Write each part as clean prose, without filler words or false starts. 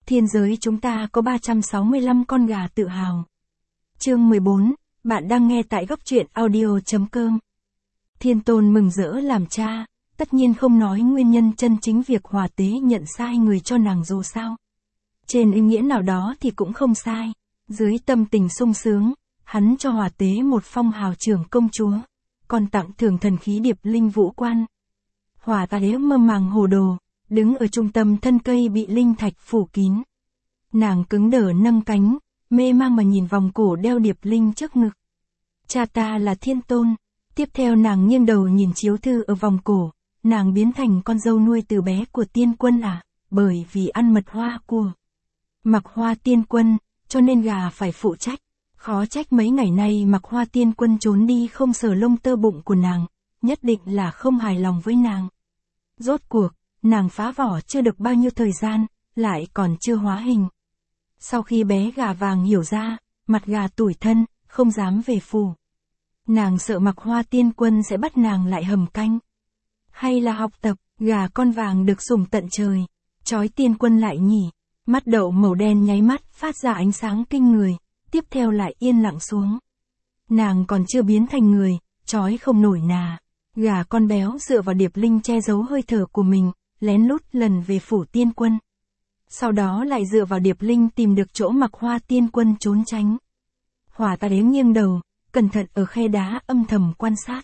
Thiên giới chúng ta có 365 con gà tự hào. Chương 14, bạn đang nghe tại góc truyện audio.com. Thiên Tôn mừng rỡ làm cha, tất nhiên không nói nguyên nhân chân chính việc Hòa Tế nhận sai người cho nàng dù sao. Trên ý nghĩa nào đó thì cũng không sai, dưới tâm tình sung sướng, hắn cho Hòa Tế một phong hào trưởng công chúa, còn tặng thưởng thần khí điệp linh vũ quan. Hòa Tế mơ màng hồ đồ, đứng ở trung tâm thân cây bị linh thạch phủ kín. Nàng cứng đờ nâng cánh, mê mang mà nhìn vòng cổ đeo điệp linh trước ngực. Cha ta là Thiên Tôn. Tiếp theo nàng nghiêng đầu nhìn chiếu thư ở vòng cổ, nàng biến thành con dâu nuôi từ bé của Tiên Quân à, bởi vì ăn mật hoa của Mặc Hoa Tiên Quân, cho nên gà phải phụ trách. Khó trách mấy ngày nay Mặc Hoa Tiên Quân trốn đi không sờ lông tơ bụng của nàng, nhất định là không hài lòng với nàng. Rốt cuộc, nàng phá vỏ chưa được bao nhiêu thời gian, lại còn chưa hóa hình. Sau khi bé gà vàng hiểu ra, mặt gà tủi thân, không dám về phủ. Nàng sợ Mặc Hoa Tiên Quân sẽ bắt nàng lại hầm canh. Hay là học tập, gà con vàng được sủng tận trời, chói Tiên Quân lại nhỉ. Mắt đậu màu đen nháy mắt phát ra ánh sáng kinh người, tiếp theo lại yên lặng xuống. Nàng còn chưa biến thành người, chói không nổi nà. Gà con béo dựa vào điệp linh che giấu hơi thở của mình, lén lút lần về phủ Tiên Quân. Sau đó lại dựa vào điệp linh tìm được chỗ Mặc Hoa Tiên Quân trốn tránh. Hỏa Ta Đế nghiêng đầu, cẩn thận ở khe đá âm thầm quan sát.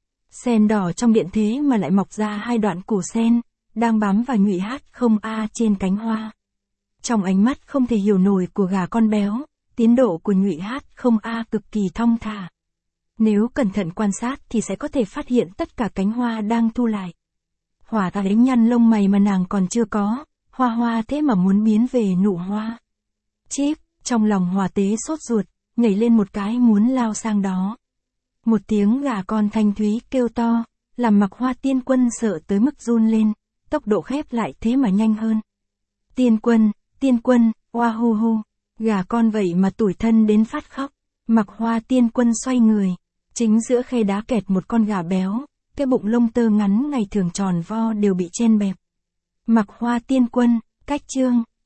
Sen đỏ trong điện thế mà lại mọc ra hai đoạn củ sen, đang bám vào nhụy hát không a trên cánh hoa. Trong ánh mắt không thể hiểu nổi của gà con béo, tiến độ của nhụy hát không a cực kỳ thong thả. Nếu cẩn thận quan sát thì sẽ có thể phát hiện tất cả cánh hoa đang thu lại. Hỏa Ta Đế nhăn lông mày mà nàng còn chưa có, hoa thế mà muốn biến về nụ hoa. Chíp, trong lòng Hòa Tế sốt ruột, nhảy lên một cái muốn lao sang đó. Một tiếng gà con thanh thúy kêu to, làm Mặc Hoa Tiên Quân sợ tới mức run lên, tốc độ khép lại thế mà nhanh hơn. Tiên Quân, oa hu hu, gà con vậy mà tủi thân đến phát khóc. Mặc Hoa Tiên Quân xoay người, chính giữa khe đá kẹt một con gà béo, cái bụng lông tơ ngắn ngày thường tròn vo đều bị chen bẹp. Mặc Hoa Tiên Quân, cách chương.